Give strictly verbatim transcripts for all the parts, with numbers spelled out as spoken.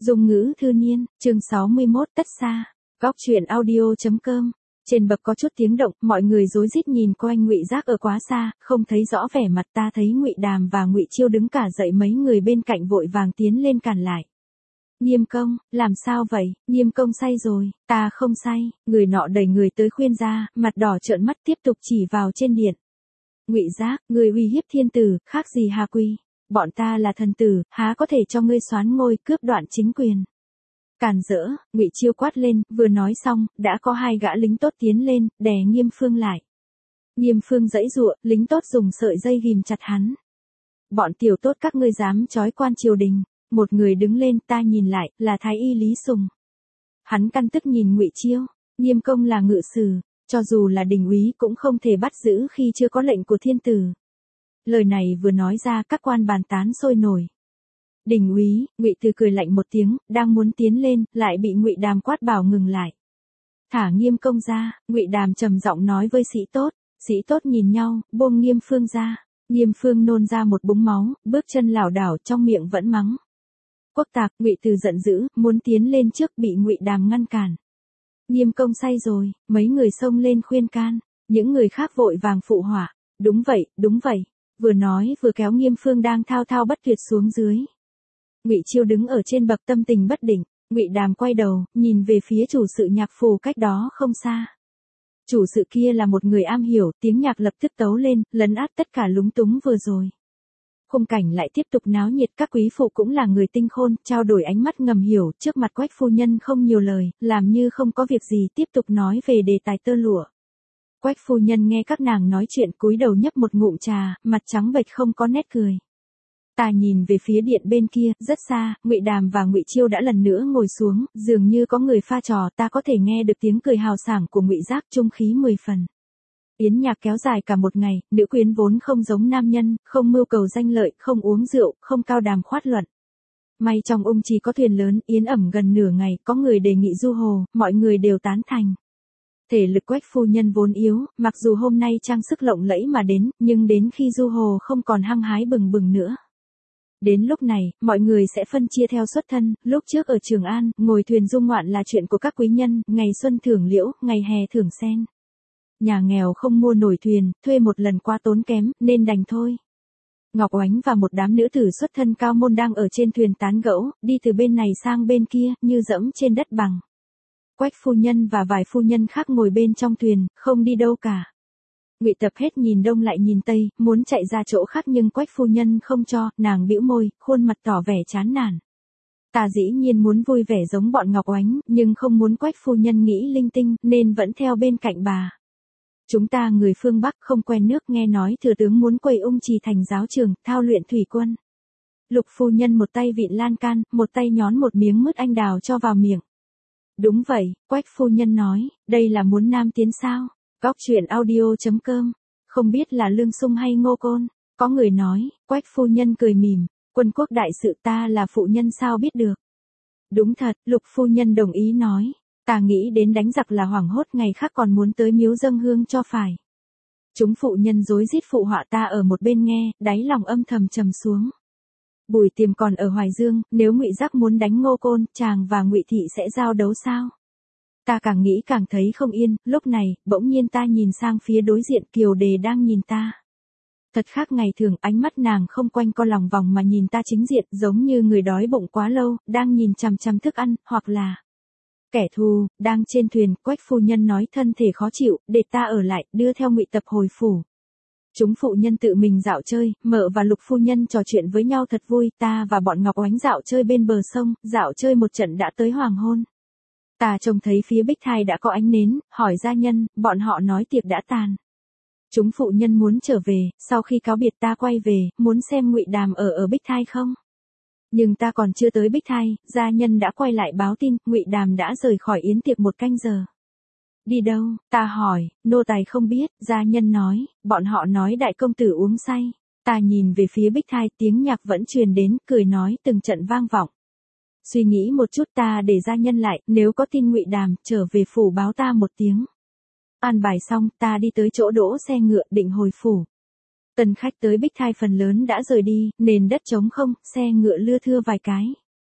Dung ngữ thư niên, chương sáu mươi mốt tất xa. Góc truyện audio.com. Trên bậc có chút tiếng động, mọi người rối rít nhìn quanh Ngụy Giác ở quá xa, không thấy rõ vẻ mặt. Ta thấy Ngụy Đàm và Ngụy Chiêu đứng cả dậy, mấy người bên cạnh vội vàng tiến lên cản lại. Nghiêm công, làm sao vậy? Nghiêm công say rồi. Ta không say. Người nọ đẩy người tới khuyên ra, mặt đỏ trợn mắt tiếp tục chỉ vào trên điện. Ngụy Giác, người uy hiếp thiên tử, khác gì Hà Quy? Bọn ta là thần tử, há có thể cho ngươi soán ngôi, cướp đoạt chính quyền. Càn rỡ, Ngụy Chiêu quát lên, vừa nói xong, đã có hai gã lính tốt tiến lên, đè Nghiêm Phương lại. Nghiêm Phương giãy giụa, lính tốt dùng sợi dây ghìm chặt hắn. Bọn tiểu tốt các ngươi dám chói quan triều đình. Một người đứng lên, ta nhìn lại, là Thái y Lý Sùng. Hắn căn tức nhìn Ngụy Chiêu, Nghiêm công là ngự sử, cho dù là đình úy cũng không thể bắt giữ khi chưa có lệnh của thiên tử. Lời này vừa nói ra, các quan bàn tán sôi nổi. Đình úy, Ngụy Từ cười lạnh một tiếng, đang muốn tiến lên, lại bị Ngụy Đàm quát bảo ngừng lại. Thả Nghiêm công ra, Ngụy Đàm trầm giọng nói với sĩ tốt. Sĩ tốt nhìn nhau, buông Nghiêm Phương ra. Nghiêm Phương nôn ra một búng máu, bước chân lảo đảo, trong miệng vẫn mắng. Quốc tạc, Ngụy Từ giận dữ, muốn tiến lên trước, bị Ngụy Đàm ngăn cản. Nghiêm công say rồi, mấy người xông lên khuyên can, những người khác vội vàng phụ họa. Đúng vậy, đúng vậy. Vừa nói vừa kéo Nghiêm Phương đang thao thao bất tuyệt xuống dưới. Ngụy Chiêu đứng ở trên bậc tâm tình bất định. Ngụy Đàm quay đầu, nhìn về phía chủ sự nhạc phủ cách đó không xa. Chủ sự kia là một người am hiểu, tiếng nhạc lập tức tấu lên, lấn át tất cả lúng túng vừa rồi. Khung cảnh lại tiếp tục náo nhiệt, các quý phụ cũng là người tinh khôn, trao đổi ánh mắt ngầm hiểu, trước mặt Quách phu nhân không nhiều lời, làm như không có việc gì, tiếp tục nói về đề tài tơ lụa. Quách phu nhân nghe các nàng nói chuyện, cúi đầu nhấp một ngụm trà, mặt trắng bệch không có nét cười. Ta nhìn về phía điện bên kia, rất xa, Ngụy Đàm và Ngụy Chiêu đã lần nữa ngồi xuống, dường như có người pha trò, ta có thể nghe được tiếng cười hào sảng của Ngụy Giác, trung khí mười phần. Yến nhạc kéo dài cả một ngày, nữ quyến vốn không giống nam nhân, không mưu cầu danh lợi, không uống rượu, không cao đàm khoát luận. May trong ung chỉ có thuyền lớn, yến ẩm gần nửa ngày, có người đề nghị du hồ, mọi người đều tán thành. Thể lực Quách phu nhân vốn yếu, mặc dù hôm nay trang sức lộng lẫy mà đến, nhưng đến khi du hồ không còn hăng hái bừng bừng nữa. Đến lúc này, mọi người sẽ phân chia theo xuất thân, lúc trước ở Trường An, ngồi thuyền du ngoạn là chuyện của các quý nhân, ngày xuân thưởng liễu, ngày hè thưởng sen. Nhà nghèo không mua nổi thuyền, thuê một lần quá tốn kém, nên đành thôi. Ngọc Oánh và một đám nữ tử xuất thân cao môn đang ở trên thuyền tán gẫu, đi từ bên này sang bên kia, như dẫm trên đất bằng. Quách phu nhân và vài phu nhân khác ngồi bên trong thuyền, không đi đâu cả. Ngụy Tập hết nhìn đông lại nhìn tây, muốn chạy ra chỗ khác nhưng Quách phu nhân không cho, nàng bĩu môi, khuôn mặt tỏ vẻ chán nản. Ta dĩ nhiên muốn vui vẻ giống bọn Ngọc Oánh, nhưng không muốn Quách phu nhân nghĩ linh tinh, nên vẫn theo bên cạnh bà. Chúng ta người phương Bắc không quen nước, nghe nói thừa tướng muốn quầy ung trì thành giáo trường, thao luyện thủy quân. Lục phu nhân một tay vịn lan can, một tay nhón một miếng mứt anh đào cho vào miệng. Đúng vậy, Quách phu nhân nói, đây là muốn nam tiến sao? Góc truyện audio.com. Không biết là Lương Sung hay Ngô Côn. Có người nói, Quách phu nhân cười mỉm, quân quốc đại sự ta là phụ nhân sao biết được. Đúng thật, Lục phu nhân đồng ý nói. Ta nghĩ đến đánh giặc là hoảng hốt, ngày khác còn muốn tới miếu dâng hương cho phải. Chúng phụ nhân rối rít phụ họa, ta ở một bên nghe, đáy lòng âm thầm trầm xuống. Bùi Tiềm còn ở Hoài Dương, nếu Ngụy Giác muốn đánh Ngô Côn, chàng và Ngụy Thị sẽ giao đấu sao? Ta càng nghĩ càng thấy không yên, lúc này, bỗng nhiên ta nhìn sang phía đối diện, Kiều Đề đang nhìn ta. Thật khác ngày thường, ánh mắt nàng không quanh co lòng vòng mà nhìn ta chính diện, giống như người đói bụng quá lâu, đang nhìn chằm chằm thức ăn, hoặc là kẻ thù. Đang trên thuyền, Quách phu nhân nói thân thể khó chịu, để ta ở lại, đưa theo Ngụy Tập hồi phủ. Chúng phụ nhân tự mình dạo chơi, Mợ và Lục phu nhân trò chuyện với nhau thật vui, ta và bọn Ngọc Oánh dạo chơi bên bờ sông, dạo chơi một trận đã tới hoàng hôn. Ta trông thấy phía Bích Thai đã có ánh nến, hỏi gia nhân, bọn họ nói tiệc đã tàn. Chúng phụ nhân muốn trở về, sau khi cáo biệt ta quay về, muốn xem Ngụy Đàm ở ở Bích Thai không. Nhưng ta còn chưa tới Bích Thai, gia nhân đã quay lại báo tin, Ngụy Đàm đã rời khỏi yến tiệc một canh giờ. Đi đâu? Ta hỏi, nô tài không biết, gia nhân nói, bọn họ nói đại công tử uống say. Ta nhìn về phía Bích Thai, tiếng nhạc vẫn truyền đến, cười nói từng trận vang vọng. Suy nghĩ một chút, ta để gia nhân lại, nếu có tin Ngụy Đàm, trở về phủ báo ta một tiếng. An bài xong, ta đi tới chỗ đỗ xe ngựa, định hồi phủ. Tần khách tới Bích Thai phần lớn đã rời đi, nền đất trống không, xe ngựa lưa thưa vài cái.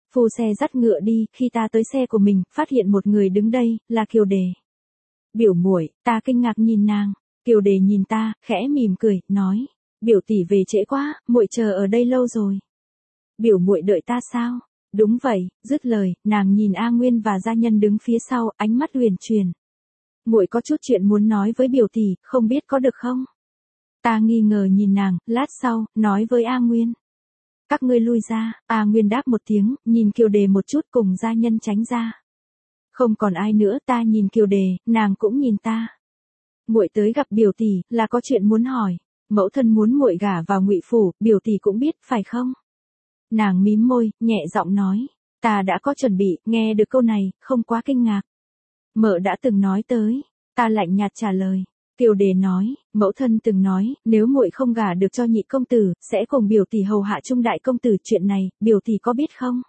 Phu xe dắt ngựa đi, khi ta tới xe của mình, phát hiện một người đứng đây, là Kiều Đề. Biểu muội, ta kinh ngạc nhìn nàng. Kiều Đề nhìn ta, khẽ mỉm cười, nói, biểu tỷ về trễ quá, muội chờ ở đây lâu rồi. Biểu muội đợi ta sao? Đúng vậy, dứt lời, nàng nhìn A Nguyên và gia nhân đứng phía sau, ánh mắt huyền truyền. Muội có chút chuyện muốn nói với biểu tỷ, không biết có được không? Ta nghi ngờ nhìn nàng, lát sau, nói với A Nguyên. Các ngươi lui ra, A Nguyên đáp một tiếng, nhìn Kiều Đề một chút cùng gia nhân tránh ra. Không còn ai nữa, ta nhìn Kiều Đề, nàng cũng nhìn ta. Muội tới gặp biểu tỷ, là có chuyện muốn hỏi. Mẫu thân muốn muội gả vào Ngụy phủ, biểu tỷ cũng biết, phải không? Nàng mím môi, nhẹ giọng nói. Ta đã có chuẩn bị, nghe được câu này, không quá kinh ngạc. Mợ đã từng nói tới. Ta lạnh nhạt trả lời. Kiều Đề nói, mẫu thân từng nói, nếu muội không gả được cho nhị công tử, sẽ cùng biểu tỷ hầu hạ trung đại công tử, chuyện này, biểu tỷ có biết không?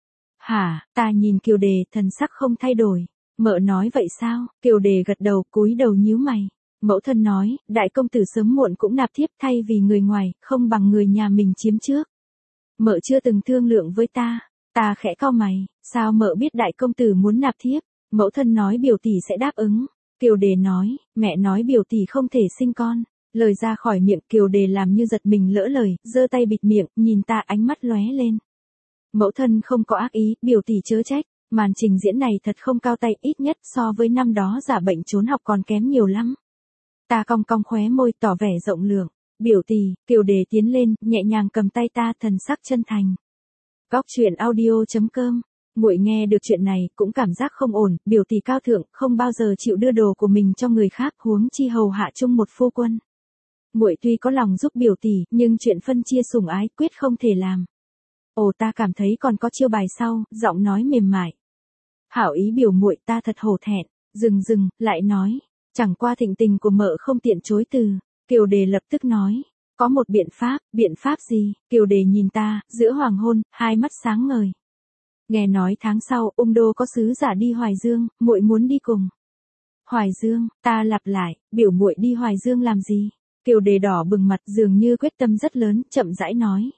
Hả, ta nhìn Kiều Đề, thần sắc không thay đổi. Mợ nói vậy sao? Kiều Đề gật đầu, cúi đầu nhíu mày. Mẫu thân nói, đại công tử sớm muộn cũng nạp thiếp, thay vì người ngoài, không bằng người nhà mình chiếm trước. Mợ chưa từng thương lượng với ta. Ta khẽ cau mày, sao mợ biết đại công tử muốn nạp thiếp? Mẫu thân nói biểu tỷ sẽ đáp ứng. Kiều Đề nói, mẹ nói biểu tỷ không thể sinh con. Lời ra khỏi miệng Kiều Đề làm như giật mình lỡ lời, giơ tay bịt miệng, nhìn ta ánh mắt lóe lên. Mẫu thân không có ác ý, biểu tỷ chớ trách. Màn trình diễn này thật không cao tay, ít nhất so với năm đó giả bệnh trốn học còn kém nhiều lắm. Ta cong cong khóe môi tỏ vẻ rộng lượng. Biểu tỷ, Kiều Đề tiến lên, nhẹ nhàng cầm tay ta, thần sắc chân thành. Góc truyện audio chấm com. Muội nghe được chuyện này, cũng cảm giác không ổn, biểu tỷ cao thượng, không bao giờ chịu đưa đồ của mình cho người khác, huống chi hầu hạ chung một phu quân. Muội tuy có lòng giúp biểu tỷ, nhưng chuyện phân chia sủng ái, quyết không thể làm. Ồ, ta cảm thấy còn có chiêu bài sau, giọng nói mềm mại. Hảo ý biểu muội, ta thật hổ thẹn. Dừng dừng, lại nói, chẳng qua thịnh tình của mợ không tiện chối từ. Kiều Đề lập tức nói, có một biện pháp. Biện pháp gì? Kiều Đề nhìn ta, giữa hoàng hôn, hai mắt sáng ngời. Nghe nói tháng sau, ung đô có sứ giả đi Hoài Dương, muội muốn đi cùng. Hoài Dương, ta lặp lại, biểu muội đi Hoài Dương làm gì? Kiều Đề đỏ bừng mặt, dường như quyết tâm rất lớn, chậm rãi nói.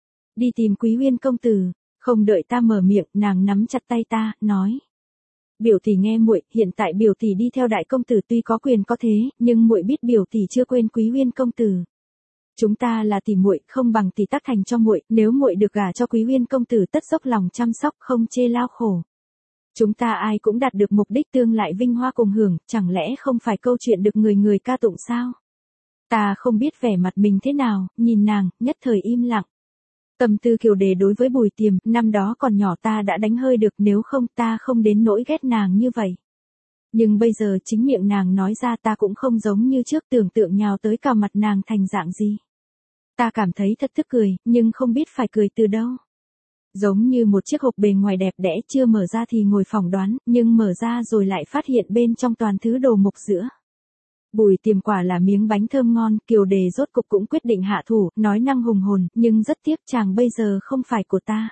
Đi tìm Quý Uyên công tử. Không đợi ta mở miệng, nàng nắm chặt tay ta, nói. Biểu tỷ nghe muội, hiện tại biểu tỷ đi theo đại công tử tuy có quyền có thế, nhưng muội biết biểu tỷ chưa quên Quý Uyên công tử. Chúng ta là tỷ muội, không bằng tỷ tác thành cho muội, nếu muội được gả cho Quý Uyên công tử tất dốc lòng chăm sóc, không chê lao khổ. Chúng ta ai cũng đạt được mục đích tương lại vinh hoa cùng hưởng, chẳng lẽ không phải câu chuyện được người người ca tụng sao? Ta không biết vẻ mặt mình thế nào, nhìn nàng, nhất thời im lặng. Tâm tư Kiều Đề đối với Bùi Tiềm, năm đó còn nhỏ ta đã đánh hơi được, nếu không ta không đến nỗi ghét nàng như vậy. Nhưng bây giờ chính miệng nàng nói ra, ta cũng không giống như trước tưởng tượng nhào tới cào mặt nàng thành dạng gì. Ta cảm thấy thật tức cười, nhưng không biết phải cười từ đâu. Giống như một chiếc hộp bề ngoài đẹp đẽ, chưa mở ra thì ngồi phỏng đoán, nhưng mở ra rồi lại phát hiện bên trong toàn thứ đồ mục giữa. Bùi Tiềm quả là miếng bánh thơm ngon, Kiều Đề rốt cục cũng quyết định hạ thủ, nói năng hùng hồn, nhưng rất tiếc chàng bây giờ không phải của ta.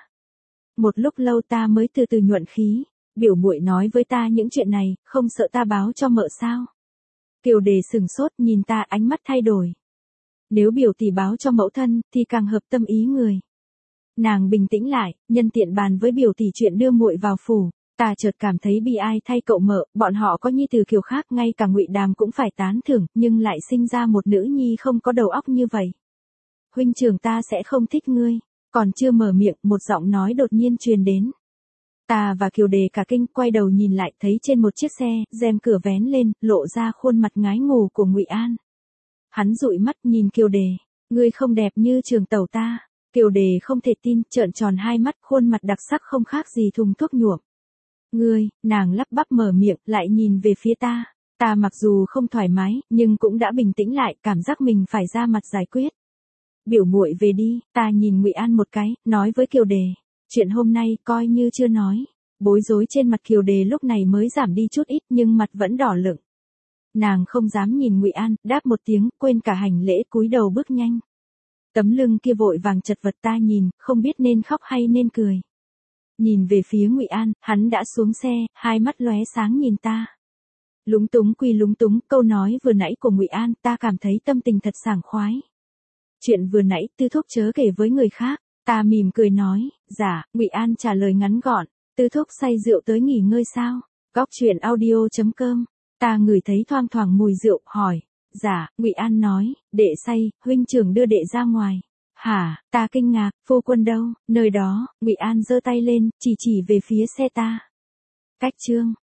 Một lúc lâu ta mới từ từ nhuận khí, biểu muội nói với ta những chuyện này, không sợ ta báo cho mợ sao? Kiều Đề sừng sốt, nhìn ta, ánh mắt thay đổi. Nếu biểu tỷ báo cho mẫu thân, thì càng hợp tâm ý người. Nàng bình tĩnh lại, nhân tiện bàn với biểu tỷ chuyện đưa muội vào phủ. Ta chợt cảm thấy bi ai thay cậu mợ, bọn họ có nhi tử Kiều khác, ngay cả Ngụy Đàm cũng phải tán thưởng, nhưng lại sinh ra một nữ nhi không có đầu óc như vậy. Huynh trưởng ta sẽ không thích ngươi. Còn chưa mở miệng, một giọng nói đột nhiên truyền đến. Ta và Kiều Đề cả kinh, quay đầu nhìn lại, thấy trên một chiếc xe, rèm cửa vén lên, lộ ra khuôn mặt ngái ngủ của Ngụy An. Hắn dụi mắt nhìn Kiều Đề, ngươi không đẹp như trường tẩu ta. Kiều Đề không thể tin, trợn tròn hai mắt, khuôn mặt đặc sắc không khác gì thùng thuốc nhuộm. Ngươi, nàng lắp bắp mở miệng, lại nhìn về phía ta. Ta mặc dù không thoải mái, nhưng cũng đã bình tĩnh lại, cảm giác mình phải ra mặt giải quyết. Biểu muội về đi, ta nhìn Ngụy An một cái, nói với Kiều Đề. Chuyện hôm nay, coi như chưa nói. Bối rối trên mặt Kiều Đề lúc này mới giảm đi chút ít, nhưng mặt vẫn đỏ lửng. Nàng không dám nhìn Ngụy An, đáp một tiếng, quên cả hành lễ, cúi đầu bước nhanh. Tấm lưng kia vội vàng chật vật, ta nhìn, không biết nên khóc hay nên cười. Nhìn về phía Ngụy An, hắn đã xuống xe, hai mắt lóe sáng nhìn ta. Lúng túng quy lúng túng, câu nói vừa nãy của Ngụy An, ta cảm thấy tâm tình thật sảng khoái. Chuyện vừa nãy, Tư Thúc chớ kể với người khác, Ta mỉm cười nói, dạ, Ngụy An trả lời ngắn gọn, Tư Thúc say rượu tới nghỉ ngơi sao? Góc chuyện audio chấm com. Ta ngửi thấy thoang thoảng mùi rượu, hỏi, dạ, Ngụy An nói, đệ say, huynh trưởng đưa đệ ra ngoài. Hả? Ta kinh ngạc, phu quân đâu? Nơi đó, Ngụy An giơ tay lên, chỉ chỉ về phía xe ta. Cách chương